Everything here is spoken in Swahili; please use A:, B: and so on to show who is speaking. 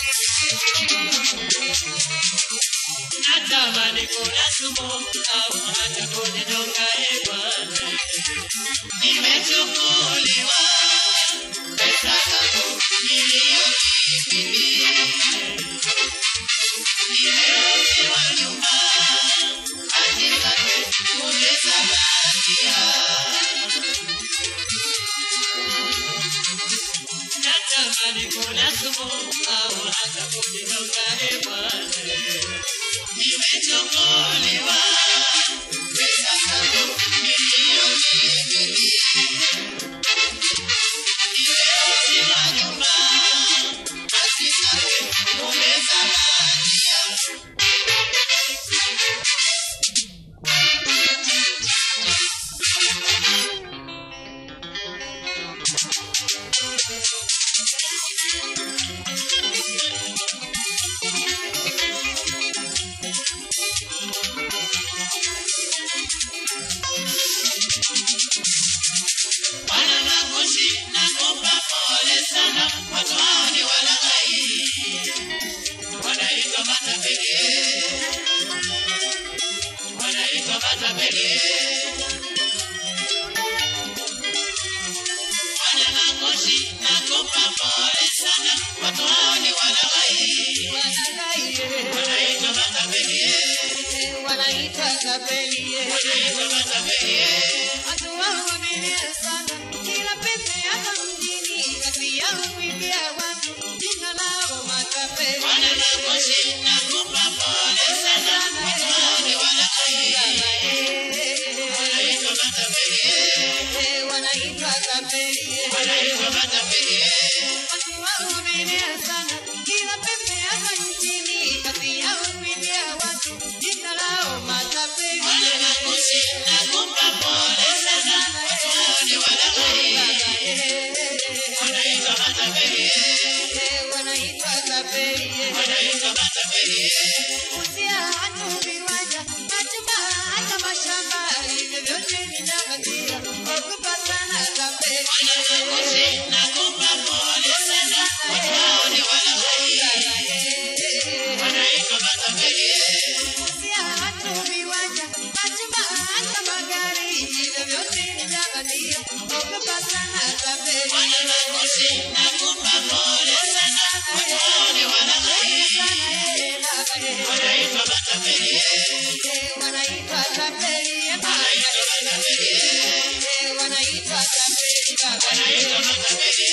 A: Natamani kuna sumo au hata kunidonga hewani. Nimechukuliwa pesa zangu niliyokimbilia. Nimeonewa nyuma hadi zake umesabatia. Natamani kuna sumo au hata kunidonga hewani. Nimechukuliwa pesa zangu niliyokimbilia. Nimeonewa nyuma hadi zake umesabatia. Bwana Makushi nakupa pole sana, watu hao ni walaghai, wanaitwa matapeli, wanaitwa matapeli. Bwana Makushi nakupa pole sana, watu hao ni walaghai, wanaitwa matapeli, wanaitwa matapeli, wanaitwa matapeli. Watu hao wameenea sana, kila pete hapa mjini, kazi yao kuibia watu, jina lao matapeli. Bwana Makushi nakupa pole sana, watu hao ni walaghai, wanaitwa matapeli, wanaitwa matapeli, wanaitwa matapeli. Watu hao wameenea sana, kila pete hapa mjini, kazi yao kuibia watu, jina lao matapeli. Bwana Makushi nakupa pole sana, watu hao ni walaghai, wanaitwa matapeli, wanaitwa matapeli, wanaitwa matapeli. Usia hata viwanja, hata hata mashamba, hivyo vyote vinakatia, wakupatana tapeli. Bwana Makushi nakupa pole sana, watu hao ni walaghai, wanaitwa matapeli. Usia hata viwanja, hata magari, hivyo vyote vinakatia, wakupatana tapeli. Bwana Makushi nakupa pole sana, watu hao ni walaghai, wanaitwa matapeli, wanaitwa matapeli, wanaitwa matapeli, wanaitwa matapeli.